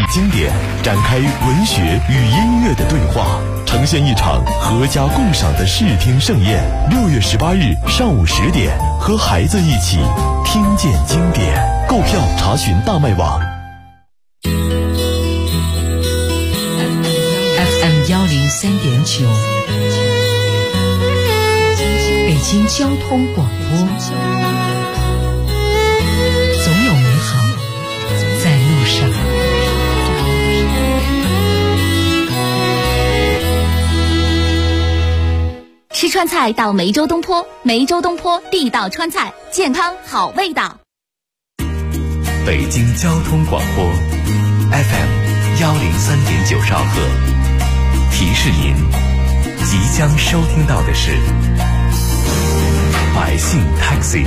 经典，展开文学与音乐的对话，呈现一场合家共赏的视听盛宴。6月18日上午10点，和孩子一起听见经典。购票查询大麦网。 FM 103.9，北京交通广播。总有美好在路上。 吃川菜到梅州东坡，梅州东坡地道川菜，健康好味道。 北京交通广播 FM 103.9兆赫，提示您即将收听到的是百姓 Taxi。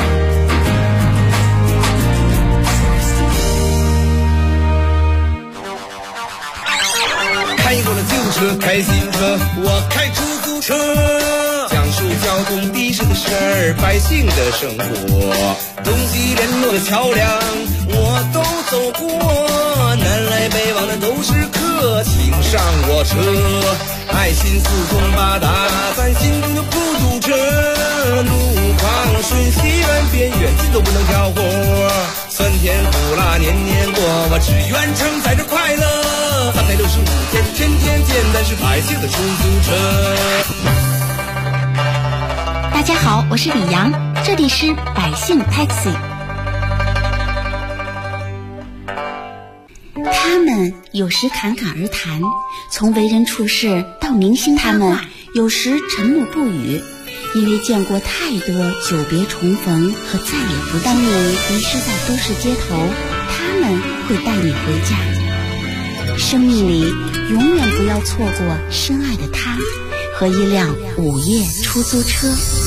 开过了旧车，开新车，我开出租车，讲述交通的士的事儿，百姓的生活，东西联络的桥梁我都走过，南来北往的都是客，请上我车，爱心四通八达，咱心中就不堵车，路况顺西远边远近都不能挑活，酸甜苦辣年年过，我只愿承载着快乐，365天天天见，咱是百姓的出租车。 大家好，我是李阳，这里是百姓 Taxi。 他们有时侃侃而谈，从为人处事到明星，他们有时沉默不语，因为见过太多久别重逢和再也不见。当你迷失在都市街头，他们会带你回家。生命里永远不要错过深爱的他和一辆午夜出租车。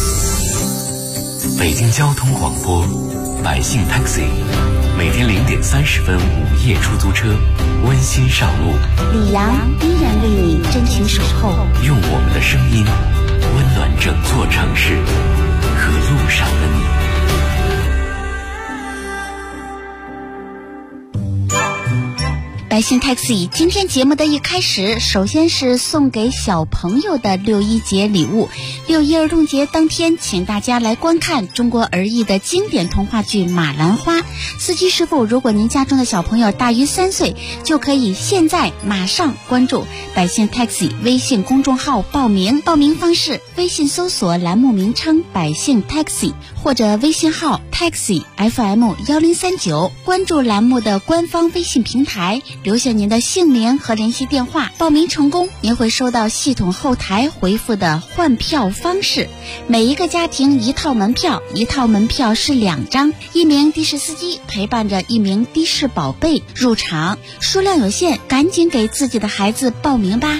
北京交通广播百姓 Taxi， 每天0点30分午夜出租车温馨上路， 李阳依然为你真情守候， 用我们的声音温暖整座城市和路上的你。 百姓 Taxi 今天节目的一开始，首先是送给小朋友的6·1节礼物。6·1儿童节当天，请大家来观看中国儿艺的经典童话剧《马兰花》。司机师傅，如果您家中的小朋友大于3岁，就可以现在马上关注百姓 Taxi 微信公众号报名。报名方式：微信搜索栏目名称百姓 Taxi， 或者微信号 Taxi FM 1039，关注栏目的官方微信平台，留下您的姓名和联系电话。报名成功，您会收到系统后台回复的换票方式。每一个家庭1套门票，1套门票是2张，1名的士司机陪伴着1名的士宝贝入场，数量有限，赶紧给自己的孩子报名吧。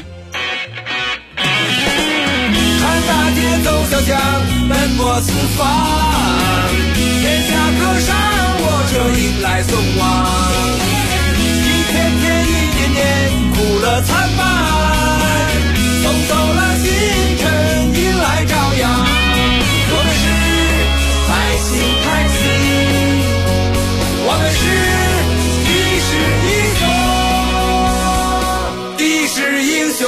看大街走小巷，奔波四方，天下客商，我这迎来送往，一天天一年年，苦乐参半，送走了星辰，迎来朝阳。我们是百姓 Taxi， 我们是的士英雄，的士英雄。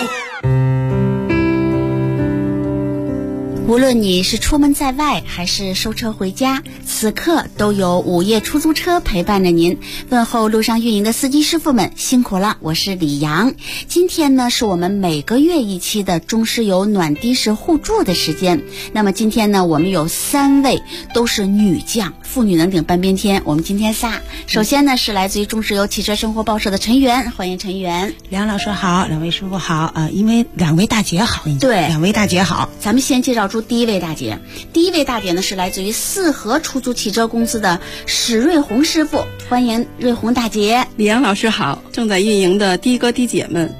无论你是出门在外还是收车回家，此刻都有午夜出租车陪伴着您。问候路上运营的司机师傅们，辛苦了，我是李阳。今天呢，是我们每个月一期的中石油暖的士互助的时间。那么今天呢，我们有3位都是女将，妇女能顶半边天。我们今天仨，首先呢是来自于中石油汽车生活报社的陈媛，欢迎陈媛。 梁老师好，两位师傅好因为2位大姐好， 对 ，2位大姐好。 咱们先介绍出第一位大姐。第一位大姐呢是来自于4合出租汽车公司的史瑞红师傅，欢迎瑞红大姐。 李阳老师好，正在运营的的哥的姐们，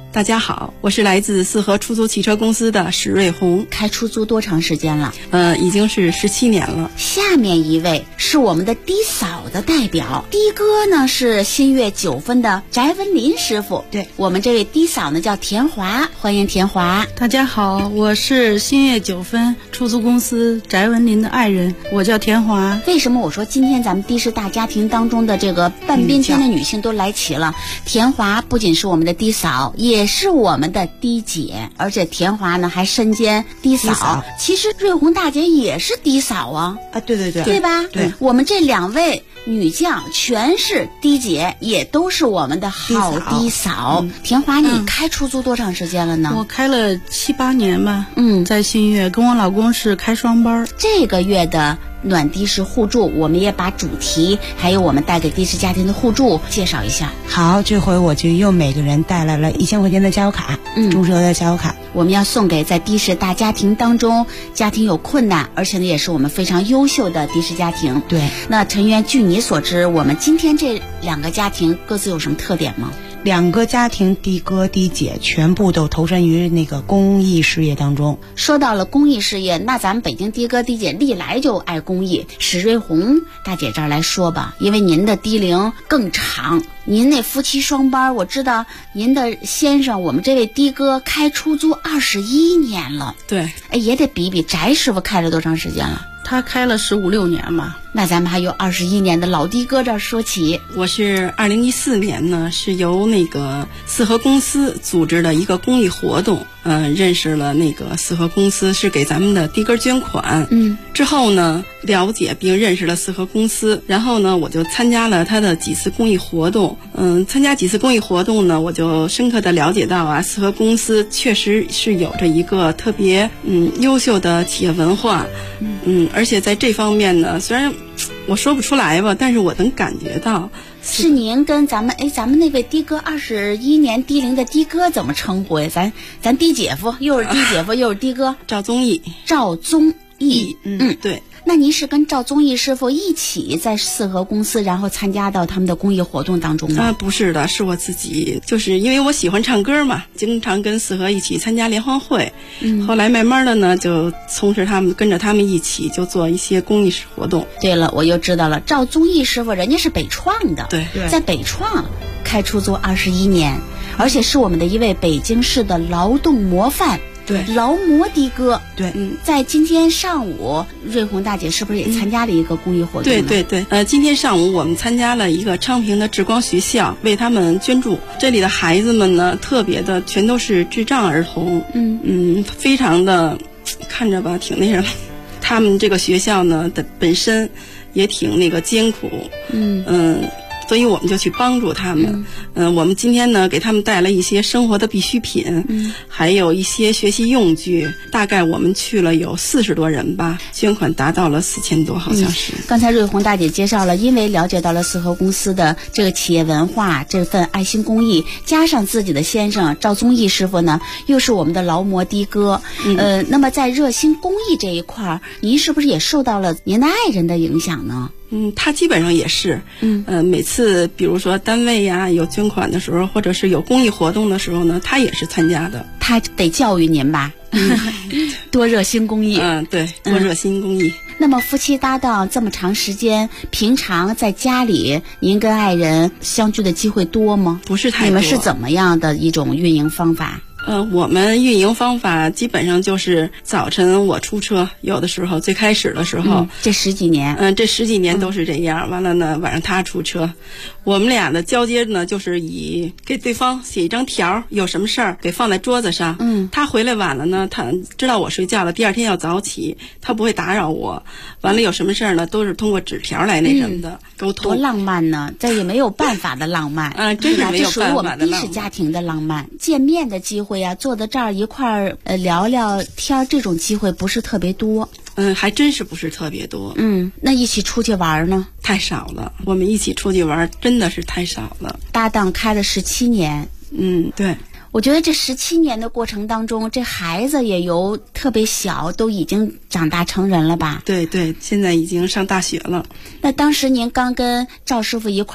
大家好，我是来自四合出租汽车公司的史瑞红。 开出租多长时间了？ 已经是17年了。 下面一位是我们的的嫂的代表，的哥呢是新月9分的翟文林师傅。 对， 我们这位的嫂呢叫田华，欢迎田华。 大家好，我是新月9分出租公司翟文林的爱人，我叫田华。 为什么我说今天咱们的士大家庭当中的这个半边天的女性都来齐了？田华不仅是我们的的嫂，也是我们的的姐，而且田华呢还身兼的嫂。其实瑞红大姐也是的嫂啊。 对对对， 对吧？ 对， 我们这2位女将全是的姐，也都是我们的好的嫂。田华，你开出租多长时间了呢？ 我开了7、8年吧。在新月跟我老公是开双班。 这个月的暖的士互助，我们也把主题还有我们带给的士家庭的互助介绍一下。 好，这回我就又每个人带来了1000块钱的加油卡，中石油的加油卡， 我们要送给在的士大家庭当中家庭有困难，而且呢也是我们非常优秀的的士家庭。 对， 那陈媛，据你所知，我们今天这2个家庭各自有什么特点吗 ？2个家庭的哥的姐全部都投身于那个公益事业当中。 说到了公益事业，那咱们北京的哥的姐历来就爱公益。史瑞红大姐这儿来说吧，因为您的的龄更长，您那夫妻双班，我知道您的先生我们这位的哥开出租21年了。 对， 也得比比翟师傅开了多长时间了？ 他开了15、16年嘛。 那咱们还有21年的老的哥这儿说起。 我是2014年呢，是由那个四合公司组织的一个公益活动，认识了那个四合公司是给咱们的的哥捐款。之后呢，了解并认识了四合公司，然后呢，我就参加了他的几次公益活动。参加几次公益活动呢，我就深刻的了解到啊，四合公司确实是有着一个特别优秀的企业文化。而且在这方面呢，虽然我说不出来吧，但是我能感觉到。 是您跟咱们那位的哥21年的龄的的哥怎么称呼呀？咱的姐夫又是的姐夫又是的哥， 赵宗义。 赵宗义。 对。 那您是跟赵宗义师傅一起在四合公司，然后参加到他们的公益活动当中吗？ 不是的，是我自己，就是因为我喜欢唱歌嘛，经常跟四合一起参加联欢会。后来慢慢的呢，就跟着他们一起就做一些公益活动。 对了，我又知道了，赵宗义师傅人家是北创的， 对， 在北创开出租21年，而且是我们的一位北京市的劳动模范。 对， 劳模的哥。 对， 在今天上午，瑞红大姐是不是也参加了一个公益活动呢？ 对，今天上午我们参加了一个昌平的智光学校，为他们捐助。这里的孩子们呢，特别的全都是智障儿童，非常的看着吧，挺那什么。他们这个学校呢的本身也挺那个艰苦，所以我们就去帮助他们。我们今天呢给他们带了一些生活的必需品，还有一些学习用具。大概我们去了有40多人吧，捐款达到了4000多，好像是。 刚才瑞红大姐介绍了，因为了解到了四合公司的这个企业文化，这份爱心公益，加上自己的先生赵宗义师傅呢，又是我们的劳模的哥。那么在热心公益这一块，您是不是也受到了您的爱人的影响呢？ 他基本上也是，每次比如说单位呀有捐款的时候，或者是有公益活动的时候呢，他也是参加的。 他得教育您吧，多热心公益。 对，多热心公益。 那么夫妻搭档这么长时间，平常在家里您跟爱人相聚的机会多吗？ 不是太多。 你们是怎么样的一种运营方法？ 我们运营方法基本上就是早晨我出车，有的时候最开始的时候， 这10几年， 这10几年都是这样。完了呢，晚上他出车，我们俩的交接呢，就是以给对方写一张条，有什么事儿给放在桌子上。他回来晚了呢，他知道我睡觉了，第二天要早起，他不会打扰我。完了有什么事儿呢，都是通过纸条来那什么的沟通。 多浪漫呢！这也没有办法的浪漫。 真是没有办法的浪漫。 这属于我们的是家庭的浪漫，见面的机会啊，坐在这儿一块儿聊聊天，这种机会不是特别多。 还真是不是特别多。 那一起出去玩呢？ 太少了，我们一起出去玩真的是太少了。 搭档开了17年。 对。 我觉得这17年的过程当中，这孩子也由特别小都已经长大成人了吧？ 对，现在已经上大学了。 那当时您刚跟赵师傅一块儿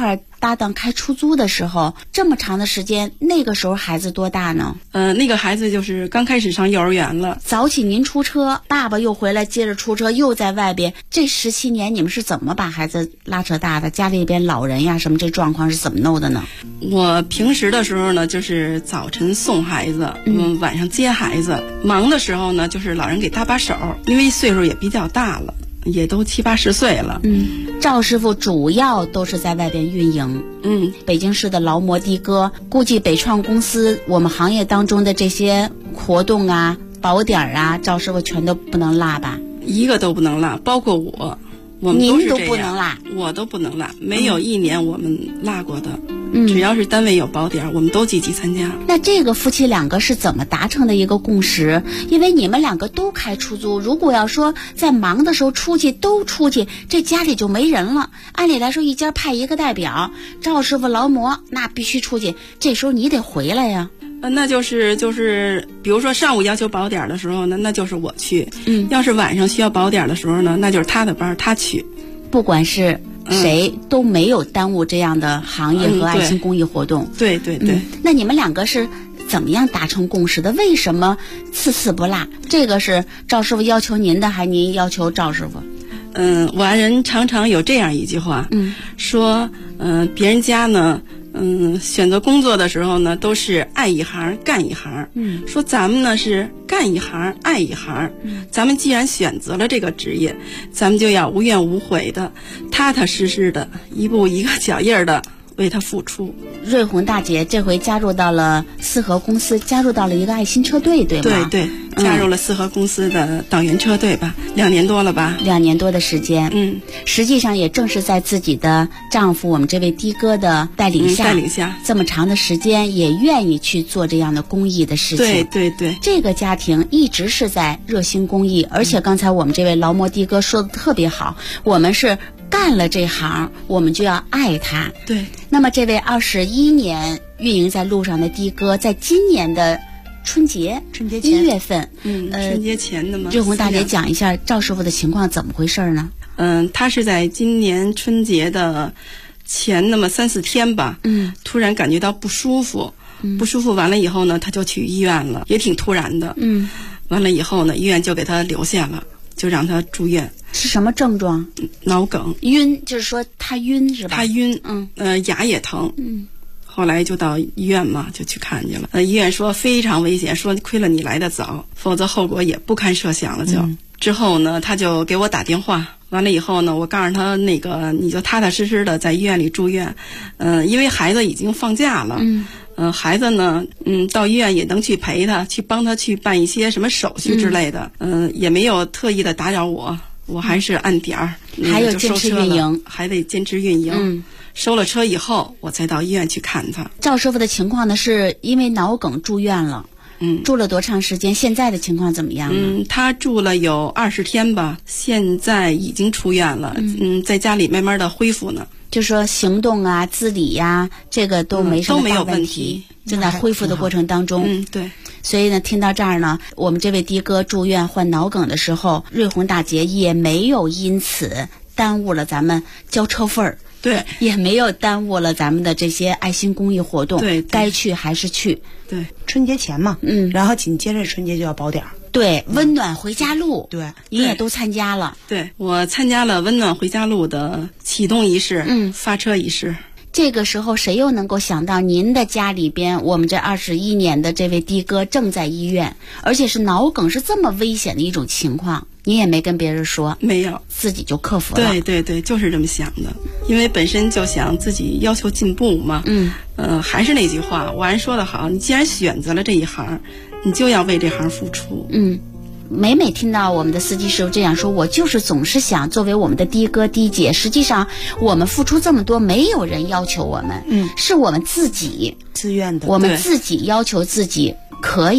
搭档开出租的时候，这么长的时间，那个时候孩子多大呢？ 那个孩子就是刚开始上幼儿园了。 早起您出车，爸爸又回来接着出车，又在外边，这17年你们是怎么把孩子拉扯大的？家里边老人呀什么这状况是怎么弄的呢？ 我平时的时候呢，就是早晨送孩子，晚上接孩子。忙的时候呢，就是老人给搭把手，因为岁数也比较大了，也都70、80岁了。 赵师傅主要都是在外边运营。北京市的劳模的哥，估计北创公司我们行业当中的这些活动啊、宝点啊，赵师傅全都不能落吧？ 一个都不能落，包括我们都是这样。 您都不能落， 我都不能落，没有一年我们落过的。只要是单位有宝点，我们都积极参加。 那这个夫妻两个是怎么达成的一个共识？因为你们两个都开出租，如果要说在忙的时候都出去，这家里就没人了。按理来说，一家派一个代表，赵师傅劳模那必须出去，这时候你得回来呀。 那就是比如说上午要求宝点的时候呢，那就是我去。要是晚上需要宝点的时候呢，那就是他的班，他去。 不管是谁都没有耽误这样的行业和爱心公益活动。 对对对。 那你们两个是怎么样达成共识的？为什么次不落？这个是赵师傅要求您的，还是您要求赵师傅？ 我爱人常常有这样一句话，说别人家呢选择工作的时候呢，都是爱一行干一行。说咱们呢是干一行爱一行。咱们既然选择了这个职业，咱们就要无怨无悔的、踏踏实实的、一步一个脚印的为他付出。 瑞红大姐这回加入到了四合公司，加入到了一个爱心车队，对吗？ 对，加入了四合公司的党员车队吧，2年多了吧 ，2年多的时间。实际上也正是在自己的丈夫我们这位的哥的带领下，这么长的时间也愿意去做这样的公益的事情。 对， 这个家庭一直是在热心公益，而且刚才我们这位劳模的哥说的特别好，我们是干了这行，我们就要爱它。 对。 那么这位21年运营在路上的的哥，在今年的春节前1月份， 春节前的嘛。 瑞红大姐讲一下赵师傅的情况怎么回事呢？ 他是在今年春节的前那么3、4天吧，突然感觉到不舒服，完了以后呢，他就去医院了，也挺突然的。完了以后呢，医院就给他留下了，就让他住院。 是什么症状？ 脑梗。 晕，就是说他晕是吧？ 他晕，牙也疼。后来就到医院嘛，就去看去了。医院说非常危险，说亏了你来得早，否则后果也不堪设想了就。之后呢，他就给我打电话，完了以后呢，我告诉他你就踏踏实实的在医院里住院。因为孩子已经放假了。孩子呢，到医院也能去陪他，去帮他去办一些什么手续之类的。也没有特意的打扰我还是按点儿。 还有坚持运营， 还得坚持运营。收了车以后，我才到医院去看他。 赵师傅的情况呢，是因为脑梗住院了。住了多长时间？现在的情况怎么样呢？ 他住了有20天吧，现在已经出院了。在家里慢慢的恢复呢。 就说行动啊、自理呀，这个都没什么大问题，正在恢复的过程当中。 对。 所以呢，听到这儿呢，我们这位的哥住院患脑梗的时候，瑞红大姐也没有因此耽误了咱们交车费儿。 对， 也没有耽误了咱们的这些爱心公益活动。 对， 该去还是去。 对， 春节前嘛，然后紧接着春节就要宝点儿。 对，温暖回家路。 对， 你也都参加了。 对，我参加了温暖回家路的启动仪式，发车仪式。 这个时候，谁又能够想到您的家里边，我们这21年的这位的哥正在医院，而且是脑梗，是这么危险的一种情况，你也没跟别人说？ 没有， 自己就克服了。 对，就是这么想的，因为本身就想自己要求进步嘛。还是那句话，我还说得好，你既然选择了这一行，你就要为这行付出。 每听到我们的司机师傅这样说，我就是总是想作为我们的的哥的姐，实际上我们付出这么多，没有人要求我们，是我们自己自愿的， 我们自己要求自己可以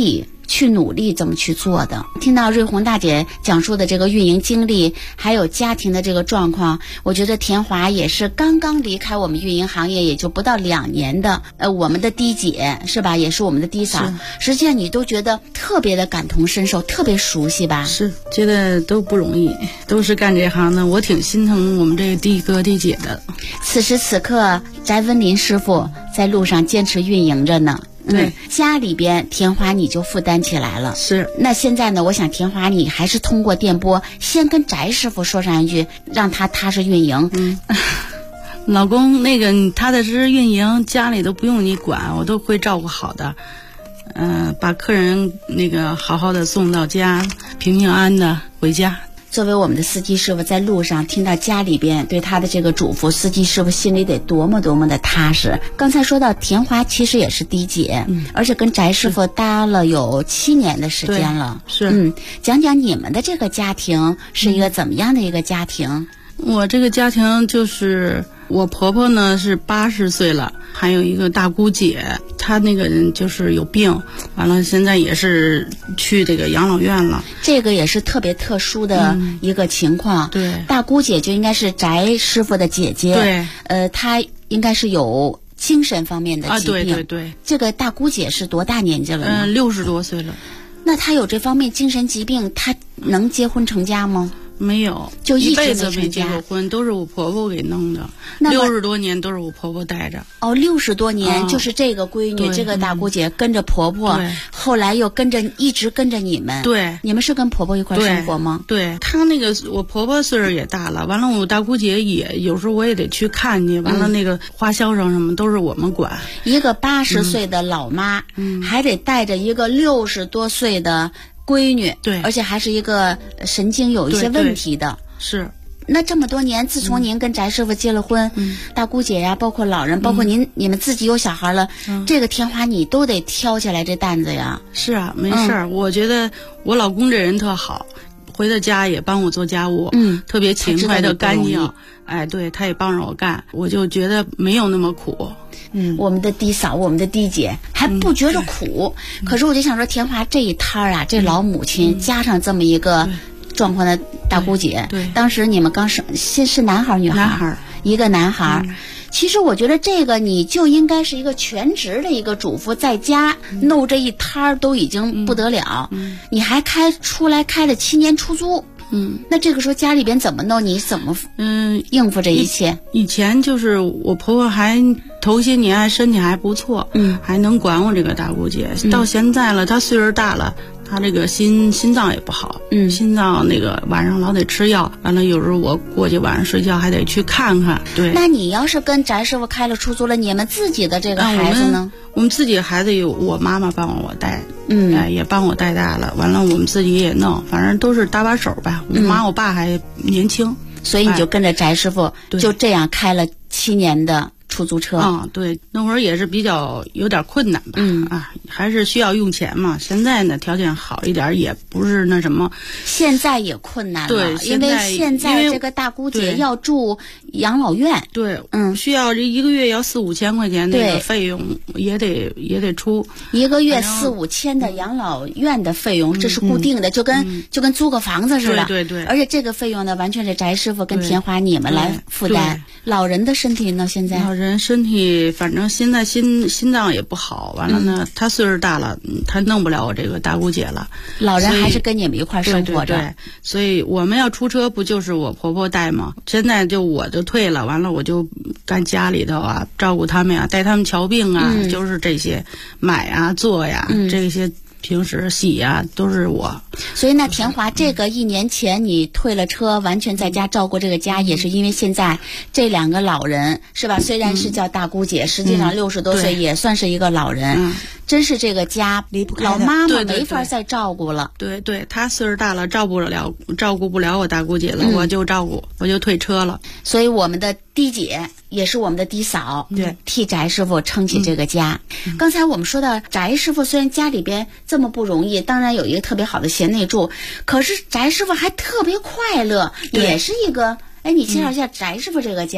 去努力这么去做的。听到瑞红大姐讲述的这个运营经历，还有家庭的这个状况，我觉得田华也是刚刚离开我们运营行业也就不到2年的，我们的低姐是吧，也是我们的低嫂，实际上你都觉得特别的感同身受，特别熟悉吧？ 是，觉得都不容易，都是干这行的，我挺心疼我们这个弟哥弟姐的。 此时此刻，翟文林师傅在路上坚持运营着呢。 对， 家里边田华你就负担起来了。 是， 那现在呢，我想田华你还是通过电波先跟翟师傅说上一句，让他踏实运营。 老公，那个你踏踏实实运营，家里都不用你管，我都会照顾好的。把客人那个好好的送到家，平平安安的回家。 作为我们的司机师傅，在路上听到家里边对他的这个嘱咐，司机师傅心里得多么多么的踏实。刚才说到田华其实也是低姐，而且跟翟师傅搭了有7年的时间了。 是， 讲讲你们的这个家庭是一个怎么样的一个家庭？ 我这个家庭就是我婆婆呢是80岁了，还有一个大姑姐，她那个人就是有病，完了现在也是去这个养老院了。 这个也是特别特殊的一个情况。 对， 大姑姐就应该是翟师傅的姐姐。 对， 她应该是有精神方面的疾病。 对对对。 这个大姑姐是多大年纪了呢 ？60多岁了。 那她有这方面精神疾病，她能结婚成家吗？ 没有， 就一辈子没结过婚，都是我婆婆给弄的。60多年都是我婆婆带着。 60多年，就是这个闺女，这个大姑姐跟着婆婆，后来又一直跟着你们。 对， 你们是跟婆婆一块生活吗？ 对，她那个我婆婆岁数也大了，完了我大姑姐也有时候我也得去看去，完了那个花销上什么都是我们管。 一个80岁的老妈，还得带着一个60多岁的闺女， 对， 而且还是一个神经有一些问题的。 是。 那这么多年，自从您跟翟师傅结了婚，大姑姐呀，包括老人，包括你们自己有小孩了，这个田华你都得挑起来这担子呀。 是啊，没事儿，我觉得我老公这人特好，回到家也帮我做家务，特别勤快的干净。哎，对，他也帮着我干，我就觉得没有那么苦。 我们的低嫂，我们的低姐还不觉着苦，可是我就想说，田华这一摊儿啊，这老母亲加上这么一个状况的大姑姐， 对， 当时你们刚生，是男孩女孩？ 男孩， 一个男孩。其实我觉得这个你就应该是一个全职的一个主妇，在家弄这一摊儿都已经不得了，你还出来开了7年出租。那这个时候家里边怎么弄？你怎么应付这一切？ 以前就是我婆婆还头些年还身体还不错，还能管我这个大姑姐。到现在了，她岁数大了，她这个心脏也不好，心脏那个晚上老得吃药，完了有时候我过去晚上睡觉还得去看看。对， 那你要是跟翟师傅开了出租了，你们自己的这个孩子呢？ 我们自己的孩子有我妈妈帮我带，也帮我带大了。完了我们自己也弄，反正都是搭把手吧。我妈我爸还年轻， 所以你就跟着翟师傅就这样开了7年的出租车。 对，那会儿也是比较有点困难吧，还是需要用钱嘛。现在呢条件好一点，也不是那什么。 现在也困难了， 对， 因为现在这个大姑姐要住养老院， 对，需要这1个月要4、5千块钱那个费用也得出 ，1个月4、5千的养老院的费用，这是固定的，就跟租个房子似的。 对， 而且这个费用呢，完全是翟师傅跟田华你们来负担。老人的身体呢，现在老人身体反正现在心脏也不好，完了呢，他岁数大了，他弄不了我这个大姑姐了。 老人还是跟你们一块生活着。 对，所以我们要出车不就是我婆婆带吗？现在就我就退了，完了我就干家里头啊，照顾他们呀，带他们瞧病啊，就是这些买啊做呀，这些平时洗呀都是我。 所以呢，田华，这个1年前你退了车，完全在家照顾这个家，也是因为现在这2个老人是吧？虽然是叫大姑姐，实际上60多岁也算是一个老人。真是这个家离不开老妈妈没法再照顾了。 对，她岁数大了，照顾不了我大姑姐了，我就照顾，我就退车了。 所以我们的低姐也是我们的低嫂，替翟师傅撑起这个家。刚才我们说到翟师傅虽然家里边这么不容易，当然有一个特别好的贤内助，可是翟师傅还特别快乐，也是一个。你介绍一下翟师傅这个家。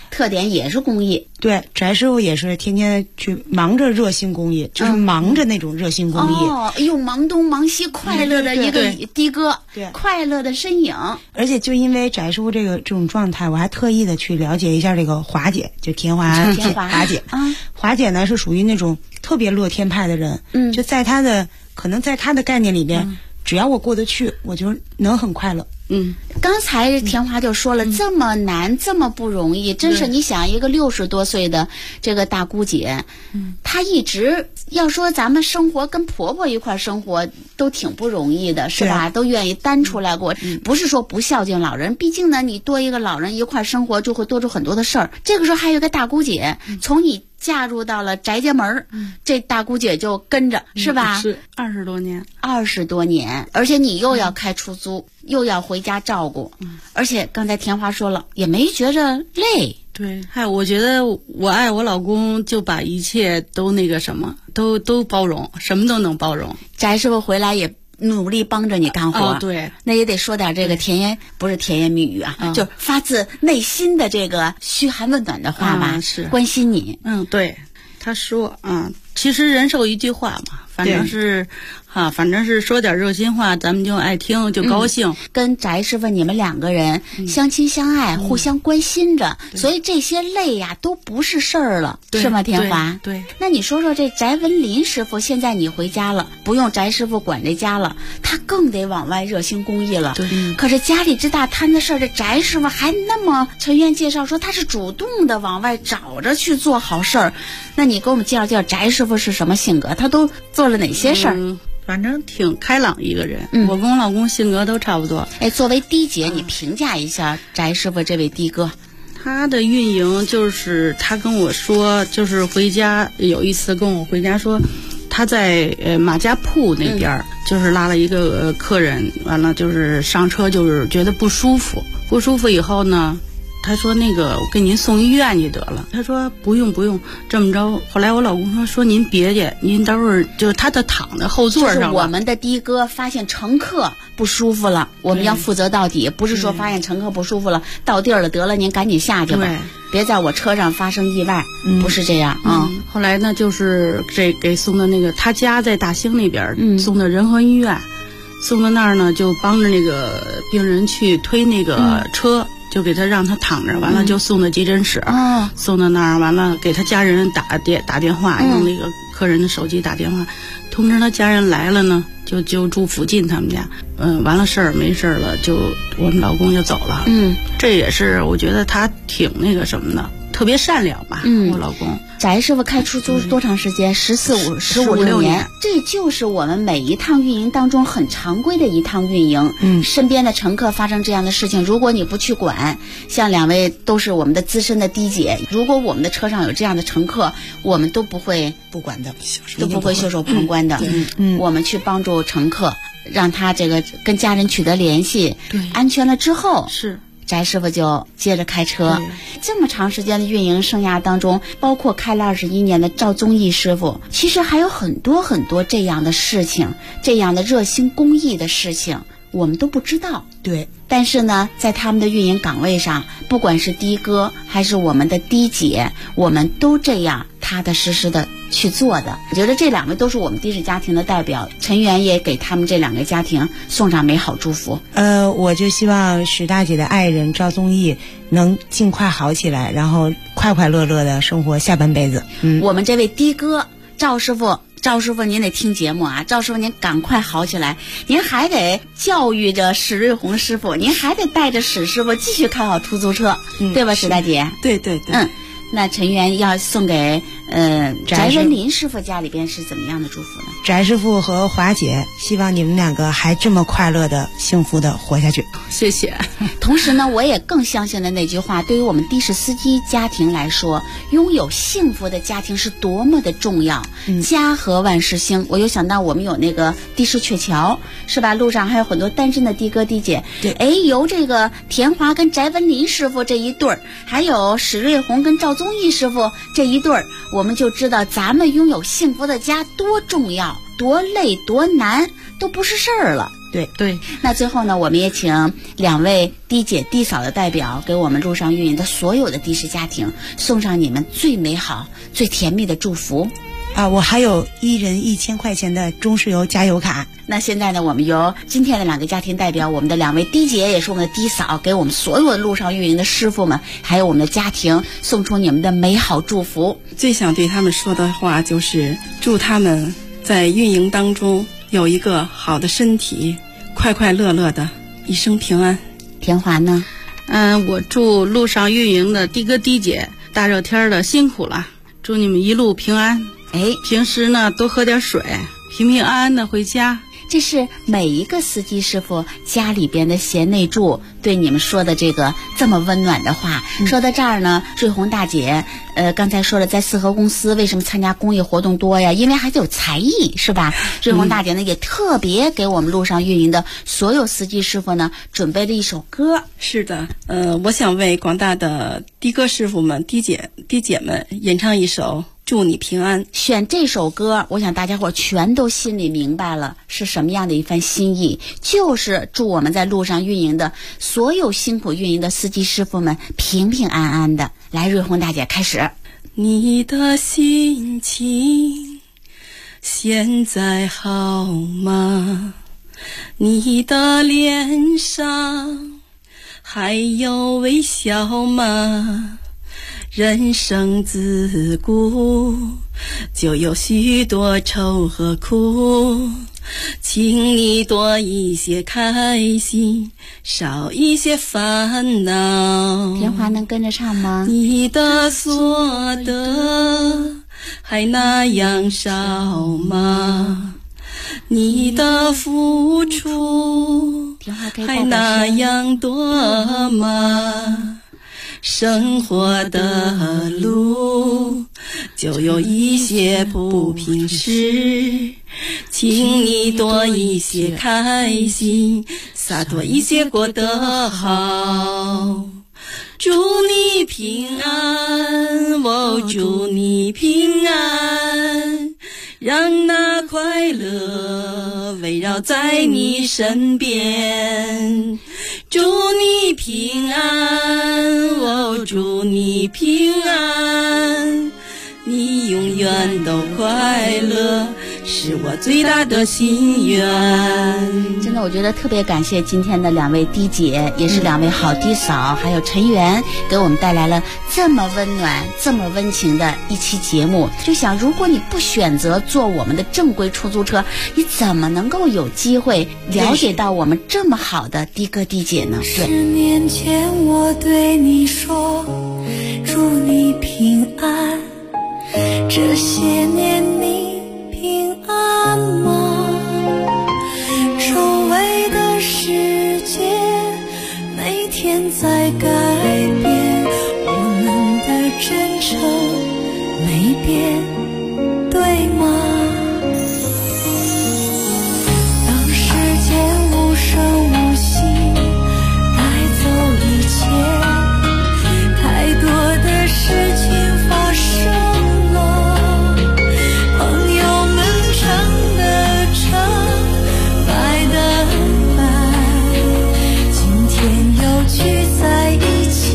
特点也是公益。 对，翟师傅也是天天去忙着热心公益，就是忙着那种热心公益。 又忙东忙西，快乐的一个的哥， 对， 快乐的身影。 而且就因为翟师傅这种状态，我还特意的去了解一下这个华姐，就田华华姐啊。华姐呢是属于那种特别乐天派的人，就在她的概念里边，只要我过得去，我就能很快乐。 刚才田华就说了，这么难，这么不容易，真是你想一个60多岁的这个大姑姐，她一直要说咱们生活跟婆婆一块生活都挺不容易的，是吧？都愿意单出来过，不是说不孝敬老人，毕竟呢，你多一个老人一块生活，就会多出很多的事儿。这个时候还有一个大姑姐，从你嫁入到了翟家门，这大姑姐就跟着，是吧？ 是20多年 ，20多年，而且你又要开出租，又要回家照顾，而且刚才田华说了，也没觉着累。 对，我觉得我爱我老公，就把一切都那个什么，都包容，什么都能包容。 翟师傅回来也努力帮着你干活， 对， 那也得说点这个不是甜言蜜语啊，就发自内心的这个嘘寒问暖的话嘛， 是关心你。 对，他说其实人手一句话嘛，反正是说点热心话，咱们就爱听，就高兴。 跟翟师傅你们2个人相亲相爱，互相关心着，所以这些累呀都不是事儿了，是吗？田华？ 对。 那你说说这翟文林师傅，现在你回家了，不用翟师傅管这家了，他更得往外热心公益了。 对。 可是家里之大摊子事儿，这翟师傅还那么，陈渊介绍说他是主动的往外找着去做好事儿。那你给我们介绍介绍翟师傅是什么性格？他都做了哪些事儿？ 反正挺开朗一个人，我跟我老公性格都差不多。 作为的姐，你评价一下翟师傅这位的哥。 他的运营就是他跟我说，就是回家有一次跟我回家说，他在马家铺那边，就是拉了一个客人，完了就是上车就是觉得不舒服以后呢，他说那个我给您送医院去得了。他说不用这么着。后来我老公说您别介，您待会儿就是他躺在后座上了。 就是我们的的哥发现乘客不舒服了，我们要负责到底，不是说发现乘客不舒服了，到地儿了得了，您赶紧下去吧，别在我车上发生意外，不是这样啊。 后来呢，就是给送到那个他家在大兴那边，送到仁和医院，送到那儿呢就帮着那个病人去推那个车。就给他让他躺着，完了就送到急诊室，送到那儿，完了给他家人打电话，用那个客人的手机打电话，通知他家人来了呢，就住附近他们家，完了事儿没事了，就我们老公就走了，这也是我觉得他挺那个什么的，特别善良吧，我老公。 翟师傅开出租多长时间？15、16年，这就是我们每一趟运营当中很常规的一趟运营。身边的乘客发生这样的事情，如果你不去管，像2位都是我们的资深的的姐，如果我们的车上有这样的乘客，我们都不会不管的，都不会袖手旁观的。我们去帮助乘客，让他这个跟家人取得联系，安全了之后是。 翟师傅就接着开车，这么长时间的运营生涯当中，包括开了21年的赵宗义师傅，其实还有很多很多这样的事情，这样的热心公益的事情，我们都不知道。 对， 但是呢，在他们的运营岗位上，不管是的哥还是我们的的姐，我们都这样踏踏实实的去做的。我觉得这2位都是我们的士家庭的代表，陈元也给他们这2个家庭送上美好祝福。 我就希望许大姐的爱人赵宗义能尽快好起来，然后快快乐乐的生活下半辈子。 我们这位的哥赵师傅您得听节目啊，赵师傅您赶快好起来，您还得教育着史瑞红师傅，您还得带着史师傅继续开好出租车，对吧，史大姐？ 对。 那陈元要送给翟文林师傅家里边是怎么样的祝福呢？ 翟师傅和华姐，希望你们2个还这么快乐的、幸福的活下去。 谢谢。 同时呢，我也更相信的那句话，对于我们的士司机家庭来说，拥有幸福的家庭是多么的重要。家和万事兴。我又想到我们有那个的士鹊桥，是吧？路上还有很多单身的的哥的姐。对，由这个田华跟翟文林师傅这一对儿，还有史瑞红跟赵宗义师傅这一对儿，我们就知道咱们拥有幸福的家多重要，多累多难都不是事儿了。 对。 那最后呢，我们也请两位的姐弟嫂的代表给我们路上运营的所有的的士家庭送上你们最美好最甜蜜的祝福。 我还有1人1000块钱的中石油加油卡。 那现在呢，我们由今天的2个家庭代表，我们的2位的姐也是我们的的嫂，给我们所有的路上运营的师傅们还有我们的家庭送出你们的美好祝福。 最想对他们说的话就是祝他们在运营当中有一个好的身体，快快乐乐的一生平安。 田华呢？ 我祝路上运营的的哥的姐大热天的辛苦了，祝你们一路平安。平时呢多喝点水，平平安安的回家。 这是每一个司机师傅家里边的贤内助对你们说的这个这么温暖的话。说到这儿呢，瑞红大姐刚才说了，在四合公司为什么参加公益活动多呀？因为孩子有才艺，是吧？瑞红大姐呢也特别给我们路上运营的所有司机师傅呢准备了一首歌。 是的，我想为广大的的哥师傅们、的姐们演唱一首祝你平安。 选这首歌，我想大家伙全都心里明白了是什么样的一番心意，就是祝我们在路上运营的所有辛苦运营的司机师傅们平平安安的。来，瑞红大姐开始。 你的心情现在好吗？你的脸上还有微笑吗？人生自古就有许多愁和苦，请你多一些开心，少一些烦恼。 田华能跟着唱吗？ 你的所得还那样少吗？你的付出还那样多吗？生活的路就有一些不平时，请你多一些开心，洒脱一些过得好。祝你平安，祝你平安，让那快乐围绕在你身边。祝你平安，祝你平安，你永远都快乐，是我最大的心愿。 真的，我觉得特别感谢今天的2位的姐，也是2位好的嫂，还有陈媛，给我们带来了这么温暖这么温情的一期节目。就想如果你不选择坐我们的正规出租车，你怎么能够有机会了解到我们这么好的的哥的姐呢？对 ，10年前我对你说祝你平安，这些年你平安吗？周围的世界每天在改变，我们的真诚没变，对吗？当时间无声无息带走一切，太多的事情发生了，朋友们撑的撑，拜的拜，今天又聚在一起，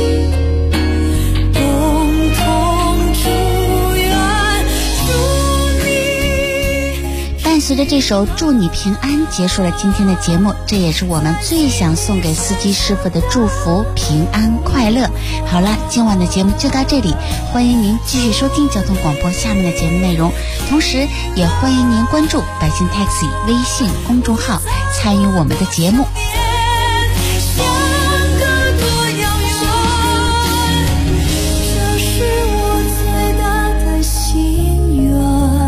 共同祝愿，祝你。 伴随着这首祝你平安结束了今天的节目，这也是我们最想送给司机师傅的祝福，平安快乐。好了，今晚的节目就到这里，欢迎您继续收听交通广播下面的节目内容，同时也欢迎您关注百姓 Taxi 微信公众号，参与我们的节目。 相隔多遥远，这是我最大的心愿。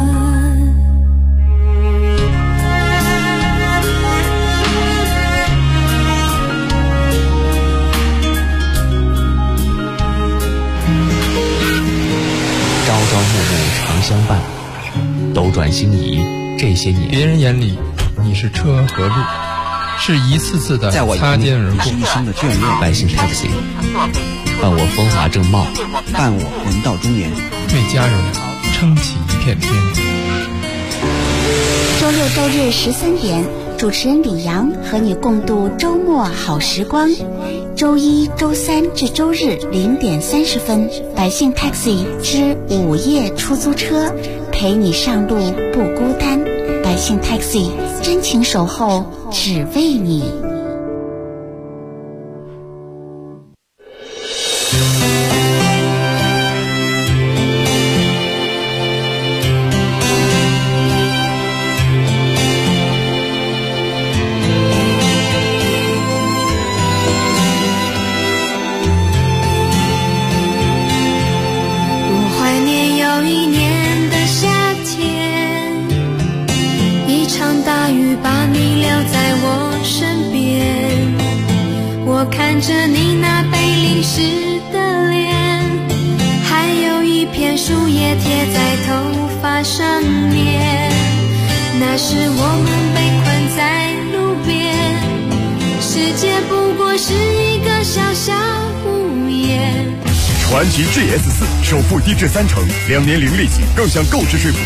朝朝暮暮常相伴，斗转星移这些年， 别人眼里你是车和路，是一次次的擦肩而过。 一生的眷恋。 百姓 Taxi， 伴我风华正茂， 伴我魂到中年， 为家人撑起一片天。 周六周日13点， 主持人李阳和你共度周末好时光。周一、周三至周日0点30分，百姓 Taxi 之午夜出租车，陪你上路不孤单。百姓 Taxi 真情守候，只为你。 看着你那被淋湿的脸，还有一片树叶贴在头发上面，那时我们被困在路边，世界不过是一个小小屋檐。 传祺 GS4 首付低至30%，2年零利息，更享购置税补